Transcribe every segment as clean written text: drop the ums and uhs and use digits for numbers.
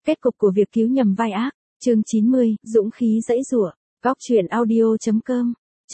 Kết cục của việc cứu nhầm vai ác, chương 90, dũng khí giãy giụa. Góc truyện audio.com.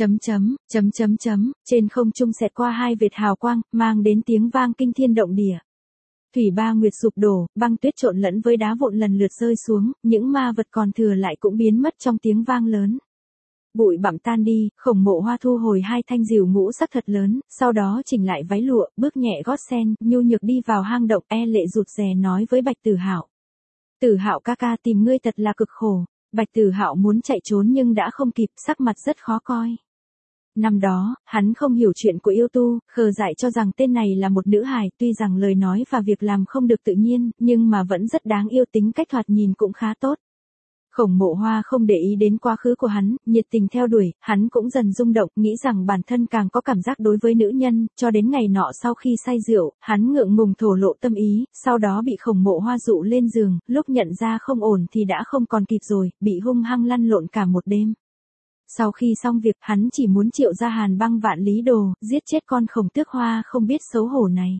Trên không trung xẹt qua hai vệt hào quang, mang đến tiếng vang kinh thiên động địa. Thủy Ba Nguyệt sụp đổ, băng tuyết trộn lẫn với đá vụn lần lượt rơi xuống, những ma vật còn thừa lại cũng biến mất trong tiếng vang lớn. Bụi bặm tan đi, Khổng Mộ Hoa thu hồi hai thanh rìu ngũ sắc thật lớn, sau đó chỉnh lại váy lụa, bước nhẹ gót sen, nhu nhược đi vào hang động, lệ rụt rè nói với Bạch Tử Hạo. Tử Hạo ca ca, tìm ngươi thật là cực khổ. Bạch Tử Hạo muốn chạy trốn nhưng đã không kịp, sắc mặt rất khó coi. Năm đó, hắn không hiểu chuyện của yêu tu, khờ dại cho rằng tên này là một nữ hài, tuy rằng lời nói và việc làm không được tự nhiên, nhưng mà vẫn rất đáng yêu, tính cách thoạt nhìn cũng khá tốt. Khổng Mộ Hoa không để ý đến quá khứ của hắn, nhiệt tình theo đuổi, hắn cũng dần rung động, nghĩ rằng bản thân càng có cảm giác đối với nữ nhân, cho đến ngày nọ sau khi say rượu, hắn ngượng ngùng thổ lộ tâm ý, sau đó bị Khổng Mộ Hoa dụ lên giường, lúc nhận ra không ổn thì đã không còn kịp rồi, bị hung hăng lăn lộn cả một đêm. Sau khi xong việc, hắn chỉ muốn triệu ra Hàn Băng Vạn Lý Đồ, giết chết con Khổng Tước Hoa không biết xấu hổ này.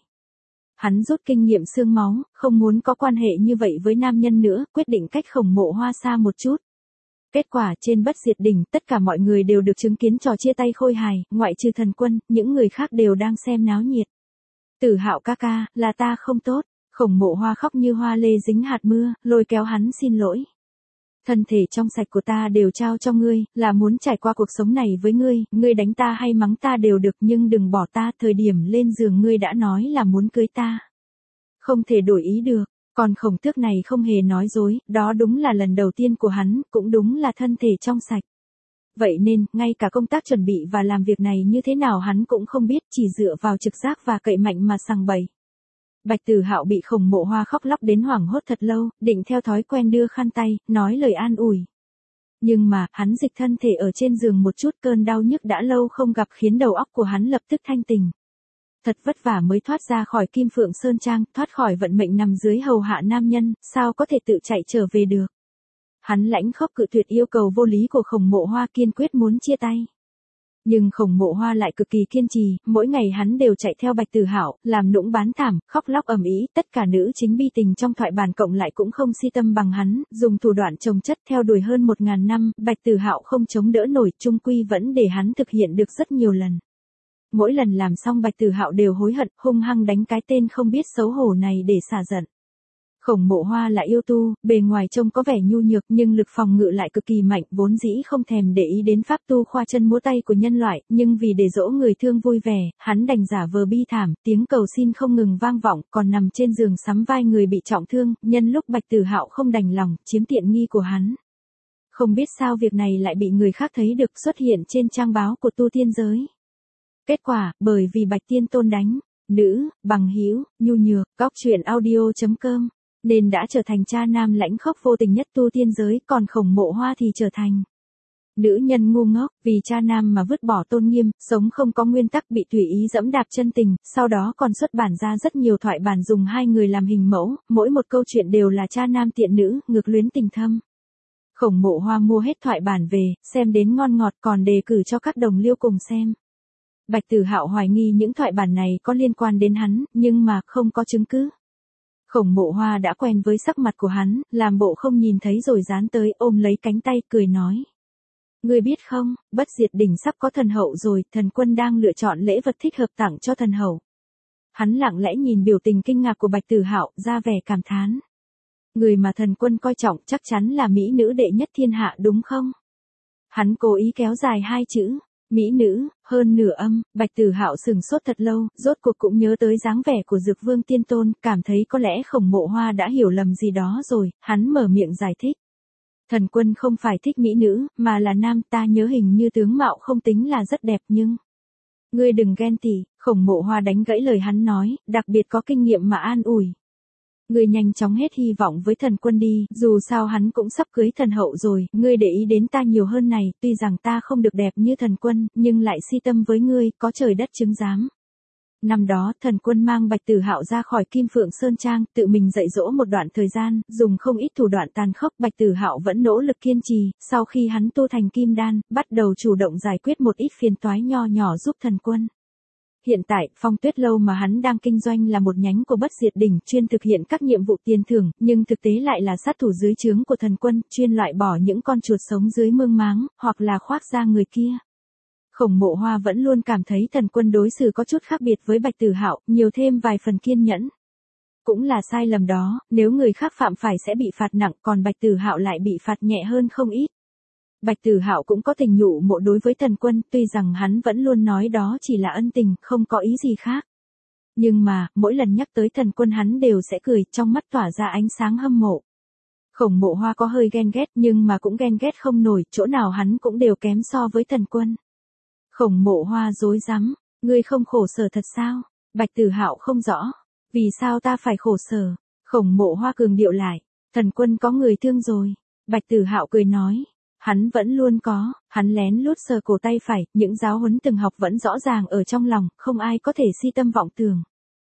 Hắn rút kinh nghiệm xương máu, không muốn có quan hệ như vậy với nam nhân nữa, quyết định cách Khổng Mộ Hoa xa một chút. Kết quả trên Bất Diệt Đỉnh, tất cả mọi người đều được chứng kiến trò chia tay khôi hài, ngoại trừ Thần Quân, những người khác đều đang xem náo nhiệt. Tử Hạo ca ca, là ta không tốt. Khổng Mộ Hoa khóc như hoa lê dính hạt mưa, lôi kéo hắn xin lỗi. Thân thể trong sạch của ta đều trao cho ngươi, là muốn trải qua cuộc sống này với ngươi, ngươi đánh ta hay mắng ta đều được nhưng đừng bỏ ta, thời điểm lên giường ngươi đã nói là muốn cưới ta. Không thể đổi ý được, còn Khổng Tước này không hề nói dối, đó đúng là lần đầu tiên của hắn, cũng đúng là thân thể trong sạch. Vậy nên, ngay cả công tác chuẩn bị và làm việc này như thế nào hắn cũng không biết, chỉ dựa vào trực giác và cậy mạnh mà sằng bậy. Bạch Tử Hạo bị Khổng Mộ Hoa khóc lóc đến hoảng hốt thật lâu, định theo thói quen đưa khăn tay, nói lời an ủi. Nhưng mà, hắn dịch thân thể ở trên giường một chút, cơn đau nhức đã lâu không gặp khiến đầu óc của hắn lập tức thanh tỉnh. Thật vất vả mới thoát ra khỏi Kim Phượng Sơn Trang, thoát khỏi vận mệnh nằm dưới hầu hạ nam nhân, sao có thể tự chạy trở về được. Hắn lãnh khóc cự tuyệt yêu cầu vô lý của Khổng Mộ Hoa, kiên quyết muốn chia tay. Nhưng Khổng Mộ Hoa lại cực kỳ kiên trì, mỗi ngày hắn đều chạy theo Bạch Tử Hạo, làm nũng bán thảm, khóc lóc ầm ĩ, tất cả nữ chính bi tình trong thoại bản cộng lại cũng không si tâm bằng hắn, dùng thủ đoạn chồng chất theo đuổi hơn 1000 năm, Bạch Tử Hạo không chống đỡ nổi, chung quy vẫn để hắn thực hiện được rất nhiều lần. Mỗi lần làm xong Bạch Tử Hạo đều hối hận, hung hăng đánh cái tên không biết xấu hổ này để xả giận. Khổng Mộ Hoa là yêu tu, bề ngoài trông có vẻ nhu nhược nhưng lực phòng ngự lại cực kỳ mạnh, vốn dĩ không thèm để ý đến pháp tu khoa chân múa tay của nhân loại, nhưng vì để dỗ người thương vui vẻ, hắn đành giả vờ bi thảm, tiếng cầu xin không ngừng vang vọng, còn nằm trên giường sắm vai người bị trọng thương, nhân lúc Bạch Tử Hạo không đành lòng, chiếm tiện nghi của hắn. Không biết sao việc này lại bị người khác thấy được, xuất hiện trên trang báo của tu tiên giới. Kết quả, bởi vì Bạch Tiên Tôn đánh, nữ, bằng hữu, nhu nhược, góc truyện audio.com. Nên đã trở thành cha nam lãnh khốc vô tình nhất tu tiên giới, còn Khổng Mộ Hoa thì trở thành nữ nhân ngu ngốc, vì cha nam mà vứt bỏ tôn nghiêm, sống không có nguyên tắc, bị tùy ý dẫm đạp chân tình, sau đó còn xuất bản ra rất nhiều thoại bản dùng hai người làm hình mẫu, mỗi một câu chuyện đều là cha nam tiện nữ, ngược luyến tình thâm. Khổng Mộ Hoa mua hết thoại bản về, xem đến ngon ngọt còn đề cử cho các đồng liêu cùng xem. Bạch Tử Hạo hoài nghi những thoại bản này có liên quan đến hắn, nhưng mà không có chứng cứ. Khổng Mộ Hoa đã quen với sắc mặt của hắn, làm bộ không nhìn thấy rồi dán tới, ôm lấy cánh tay, cười nói. Ngươi biết không, Bất Diệt Đỉnh sắp có thần hậu rồi, Thần Quân đang lựa chọn lễ vật thích hợp tặng cho thần hậu. Hắn lặng lẽ nhìn biểu tình kinh ngạc của Bạch Tử Hạo, ra vẻ cảm thán. Người mà Thần Quân coi trọng chắc chắn là mỹ nữ đệ nhất thiên hạ đúng không? Hắn cố ý kéo dài hai chữ. Mỹ nữ, hơn nửa âm, Bạch Tử Hạo sừng sốt thật lâu, rốt cuộc cũng nhớ tới dáng vẻ của Dược Vương Tiên Tôn, cảm thấy có lẽ Khổng Mộ Hoa đã hiểu lầm gì đó rồi, hắn mở miệng giải thích. Thần Quân không phải thích mỹ nữ, mà là nam, ta nhớ hình như tướng mạo không tính là rất đẹp nhưng... Ngươi đừng ghen tị, Khổng Mộ Hoa đánh gãy lời hắn nói, đặc biệt có kinh nghiệm mà an ủi. Ngươi nhanh chóng hết hy vọng với Thần Quân đi, dù sao hắn cũng sắp cưới thần hậu rồi, ngươi để ý đến ta nhiều hơn này, tuy rằng ta không được đẹp như Thần Quân, nhưng lại si tâm với ngươi, có trời đất chứng giám. Năm đó, Thần Quân mang Bạch Tử Hạo ra khỏi Kim Phượng Sơn Trang, tự mình dạy dỗ một đoạn thời gian, dùng không ít thủ đoạn tàn khốc, Bạch Tử Hạo vẫn nỗ lực kiên trì, sau khi hắn tu thành Kim Đan, bắt đầu chủ động giải quyết một ít phiền toái nho nhỏ giúp Thần Quân. Hiện tại, Phong Tuyết Lâu mà hắn đang kinh doanh là một nhánh của Bất Diệt Đỉnh, chuyên thực hiện các nhiệm vụ tiền thưởng, nhưng thực tế lại là sát thủ dưới trướng của thần quân, chuyên loại bỏ những con chuột sống dưới mương máng, hoặc là khoác da người kia. Khổng Mộ Hoa vẫn luôn cảm thấy thần quân đối xử có chút khác biệt với Bạch Tử Hạo, nhiều thêm vài phần kiên nhẫn. Cũng là sai lầm đó, nếu người khác phạm phải sẽ bị phạt nặng, còn Bạch Tử Hạo lại bị phạt nhẹ hơn không ít. Bạch Tử Hạo cũng có tình nhủ mộ đối với thần quân, tuy rằng hắn vẫn luôn nói đó chỉ là ân tình, không có ý gì khác. Nhưng mà, mỗi lần nhắc tới thần quân hắn đều sẽ cười, trong mắt tỏa ra ánh sáng hâm mộ. Khổng Mộ Hoa có hơi ghen ghét, nhưng mà cũng ghen ghét không nổi, chỗ nào hắn cũng đều kém so với thần quân. Khổng Mộ Hoa rối rắm, ngươi không khổ sở thật sao? Bạch Tử Hạo không rõ, vì sao ta phải khổ sở? Khổng Mộ Hoa cường điệu lại, thần quân có người thương rồi. Bạch Tử Hạo cười nói, hắn vẫn luôn có, hắn lén lút sờ cổ tay phải, những giáo huấn từng học vẫn rõ ràng ở trong lòng, không ai có thể si tâm vọng tưởng.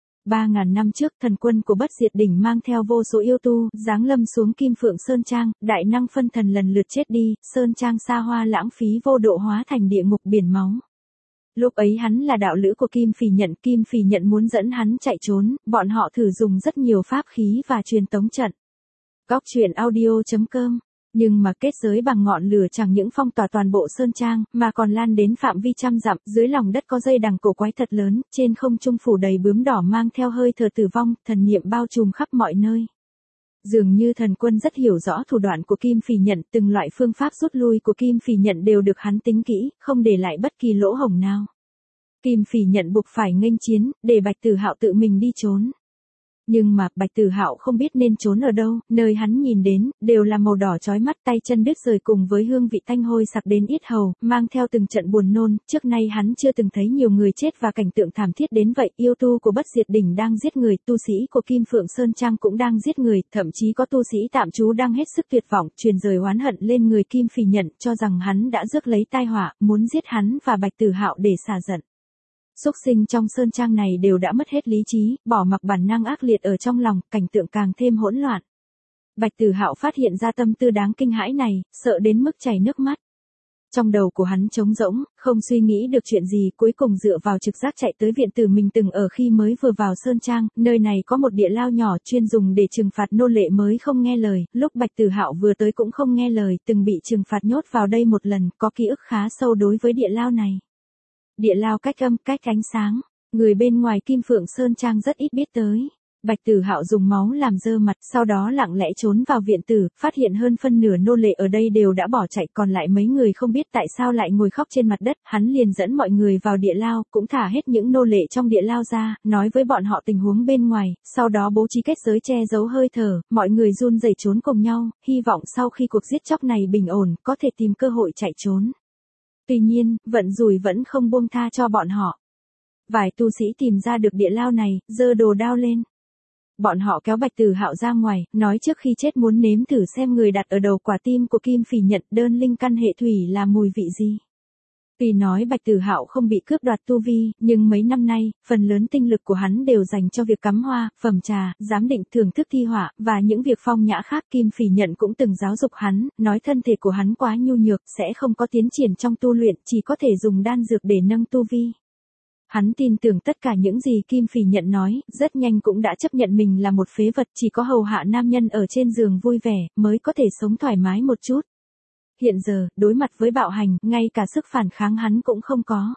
3.000 năm trước, thần quân của Bất Diệt Đỉnh mang theo vô số yêu tu, giáng lâm xuống Kim Phượng Sơn Trang, đại năng phân thần lần lượt chết đi, Sơn Trang xa hoa lãng phí vô độ hóa thành địa ngục biển máu. Lúc ấy hắn là đạo lữ của Kim Phỉ Nhận muốn dẫn hắn chạy trốn, bọn họ thử dùng rất nhiều pháp khí và truyền tống trận. Góc truyện audio.com. Nhưng mà kết giới bằng ngọn lửa chẳng những phong tỏa toàn bộ Sơn Trang, mà còn lan đến phạm vi trăm dặm, dưới lòng đất có dây đằng cổ quái thật lớn, trên không trung phủ đầy bướm đỏ mang theo hơi thở tử vong, thần niệm bao trùm khắp mọi nơi. Dường như thần quân rất hiểu rõ thủ đoạn của Kim Phỉ Nhận, từng loại phương pháp rút lui của Kim Phỉ Nhận đều được hắn tính kỹ, không để lại bất kỳ lỗ hổng nào. Kim Phỉ Nhận buộc phải nghênh chiến, để Bạch Tử Hạo tự mình đi trốn. Nhưng mà, Bạch Tử Hạo không biết nên trốn ở đâu, nơi hắn nhìn đến, đều là màu đỏ chói mắt, tay chân đứt rời cùng với hương vị tanh hôi sặc đến yết hầu, mang theo từng trận buồn nôn, trước nay hắn chưa từng thấy nhiều người chết và cảnh tượng thảm thiết đến vậy, yêu tu của Bất Diệt Đỉnh đang giết người, tu sĩ của Kim Phượng Sơn Trang cũng đang giết người, thậm chí có tu sĩ tạm trú đang hết sức tuyệt vọng, truyền rời oán hận lên người Kim Phỉ Nhận, cho rằng hắn đã rước lấy tai họa, muốn giết hắn và Bạch Tử Hạo để xả giận. Súc sinh trong Sơn Trang này đều đã mất hết lý trí, bỏ mặc bản năng ác liệt ở trong lòng, cảnh tượng càng thêm hỗn loạn. Bạch Tử Hạo phát hiện ra tâm tư đáng kinh hãi này, sợ đến mức chảy nước mắt. Trong đầu của hắn trống rỗng, không suy nghĩ được chuyện gì, cuối cùng dựa vào trực giác chạy tới viện tử mình từng ở khi mới vừa vào Sơn Trang, nơi này có một địa lao nhỏ chuyên dùng để trừng phạt nô lệ mới không nghe lời, lúc Bạch Tử Hạo vừa tới cũng không nghe lời, từng bị trừng phạt nhốt vào đây một lần, có ký ức khá sâu đối với địa lao này. Địa lao cách âm, cách ánh sáng, người bên ngoài Kim Phượng Sơn Trang rất ít biết tới. Bạch Tử Hạo dùng máu làm dơ mặt, sau đó lặng lẽ trốn vào viện tử, phát hiện hơn phân nửa nô lệ ở đây đều đã bỏ chạy, còn lại mấy người không biết tại sao lại ngồi khóc trên mặt đất, hắn liền dẫn mọi người vào địa lao, cũng thả hết những nô lệ trong địa lao ra, nói với bọn họ tình huống bên ngoài, sau đó bố trí kết giới che giấu hơi thở, mọi người run rẩy trốn cùng nhau, hy vọng sau khi cuộc giết chóc này bình ổn, có thể tìm cơ hội chạy trốn. Tuy nhiên, vận rủi vẫn không buông tha cho bọn họ. Vài tu sĩ tìm ra được địa lao này, giơ đồ đao lên. Bọn họ kéo Bạch Tử Hạo ra ngoài, nói trước khi chết muốn nếm thử xem người đặt ở đầu quả tim của Kim Phỉ Nhận đơn linh căn hệ thủy là mùi vị gì. Tuy nói Bạch Tử Hạo không bị cướp đoạt tu vi, nhưng mấy năm nay, phần lớn tinh lực của hắn đều dành cho việc cắm hoa, phẩm trà, giám định thưởng thức thi họa, và những việc phong nhã khác. Kim Phỉ Nhận cũng từng giáo dục hắn, nói thân thể của hắn quá nhu nhược, sẽ không có tiến triển trong tu luyện, chỉ có thể dùng đan dược để nâng tu vi. Hắn tin tưởng tất cả những gì Kim Phỉ Nhận nói, rất nhanh cũng đã chấp nhận mình là một phế vật, chỉ có hầu hạ nam nhân ở trên giường vui vẻ, mới có thể sống thoải mái một chút. Hiện giờ, đối mặt với bạo hành, ngay cả sức phản kháng hắn cũng không có.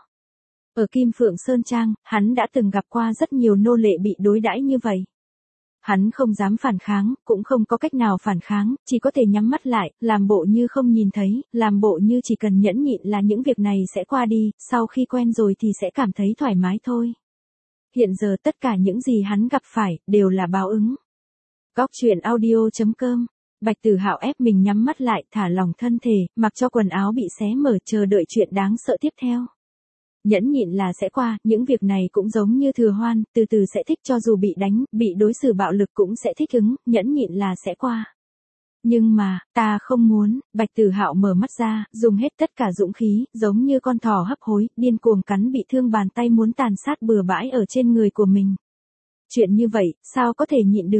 Ở Kim Phượng Sơn Trang, hắn đã từng gặp qua rất nhiều nô lệ bị đối đãi như vậy. Hắn không dám phản kháng, cũng không có cách nào phản kháng, chỉ có thể nhắm mắt lại, làm bộ như không nhìn thấy, làm bộ như chỉ cần nhẫn nhịn là những việc này sẽ qua đi, sau khi quen rồi thì sẽ cảm thấy thoải mái thôi. Hiện giờ tất cả những gì hắn gặp phải, đều là báo ứng. Góc truyện audio.com. Bạch Tử Hạo ép mình nhắm mắt lại, thả lỏng thân thể, mặc cho quần áo bị xé mở, chờ đợi chuyện đáng sợ tiếp theo. Nhẫn nhịn là sẽ qua, những việc này cũng giống như Thừa Hoan, từ từ sẽ thích, cho dù bị đánh, bị đối xử bạo lực cũng sẽ thích ứng, nhẫn nhịn là sẽ qua. Nhưng mà, ta không muốn. Bạch Tử Hạo mở mắt ra, dùng hết tất cả dũng khí, giống như con thỏ hấp hối, điên cuồng cắn bị thương bàn tay muốn tàn sát bừa bãi ở trên người của mình. Chuyện như vậy, sao có thể nhịn được?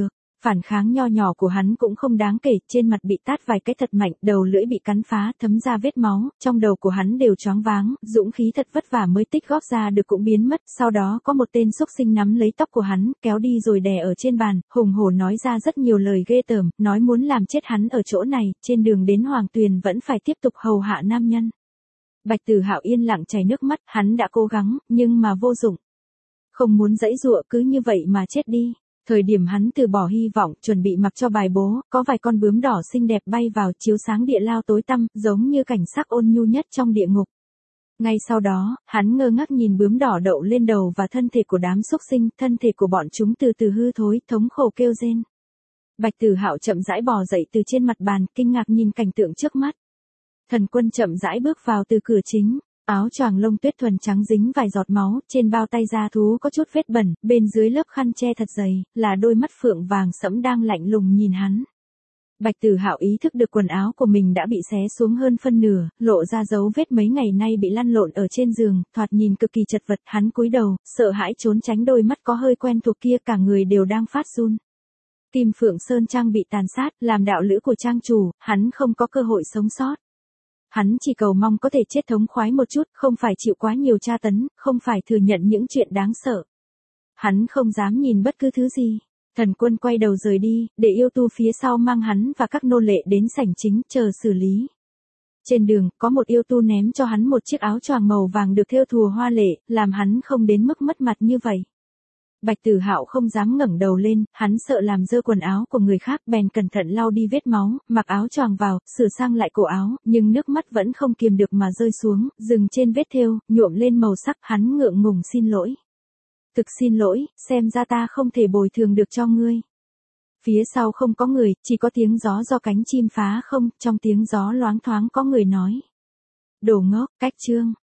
Phản kháng nho nhỏ của hắn cũng không đáng kể, trên mặt bị tát vài cái thật mạnh, đầu lưỡi bị cắn phá, thấm ra vết máu, trong đầu của hắn đều choáng váng, dũng khí thật vất vả mới tích góp ra được cũng biến mất, sau đó có một tên xúc sinh nắm lấy tóc của hắn, kéo đi rồi đè ở trên bàn, hùng hổ nói ra rất nhiều lời ghê tởm, nói muốn làm chết hắn ở chỗ này, trên đường đến Hoàng Tuyền vẫn phải tiếp tục hầu hạ nam nhân. Bạch Tử Hạo yên lặng chảy nước mắt, hắn đã cố gắng, nhưng mà vô dụng. Không muốn giãy giụa cứ như vậy mà chết đi. Thời điểm hắn từ bỏ hy vọng, chuẩn bị mặc cho bài bố, có vài con bướm đỏ xinh đẹp bay vào chiếu sáng địa lao tối tăm, giống như cảnh sắc ôn nhu nhất trong địa ngục. Ngay sau đó, hắn ngơ ngác nhìn bướm đỏ đậu lên đầu và thân thể của đám xúc sinh, thân thể của bọn chúng từ từ hư thối, thống khổ kêu rên. Bạch Tử Hạo chậm rãi bò dậy từ trên mặt bàn, kinh ngạc nhìn cảnh tượng trước mắt. Thần Quân chậm rãi bước vào từ cửa chính. Áo choàng lông tuyết thuần trắng dính vài giọt máu, trên bao tay da thú có chút vết bẩn, bên dưới lớp khăn che thật dày, là đôi mắt phượng vàng sẫm đang lạnh lùng nhìn hắn. Bạch Tử Hạo ý thức được quần áo của mình đã bị xé xuống hơn phân nửa, lộ ra dấu vết mấy ngày nay bị lăn lộn ở trên giường, thoạt nhìn cực kỳ chật vật, hắn cúi đầu, sợ hãi trốn tránh đôi mắt có hơi quen thuộc kia, cả người đều đang phát run. Kim Phượng Sơn Trang bị tàn sát, làm đạo lữ của trang chủ, hắn không có cơ hội sống sót. Hắn chỉ cầu mong có thể chết thống khoái một chút, không phải chịu quá nhiều tra tấn, không phải thừa nhận những chuyện đáng sợ. Hắn không dám nhìn bất cứ thứ gì. Thần Quân quay đầu rời đi, để yêu tu phía sau mang hắn và các nô lệ đến sảnh chính, chờ xử lý. Trên đường, có một yêu tu ném cho hắn một chiếc áo choàng màu vàng được thêu thùa hoa lệ, làm hắn không đến mức mất mặt như vậy. Bạch Tử Hạo không dám ngẩng đầu lên, hắn sợ làm dơ quần áo của người khác, bèn cẩn thận lau đi vết máu, mặc áo choàng vào, sửa sang lại cổ áo, nhưng nước mắt vẫn không kiềm được mà rơi xuống, dừng trên vết thêu, nhuộm lên màu sắc, hắn ngượng ngùng xin lỗi. Thực xin lỗi, xem ra ta không thể bồi thường được cho ngươi. Phía sau không có người, chỉ có tiếng gió do cánh chim phá không, trong tiếng gió loáng thoáng có người nói. Đồ ngốc, cách chương.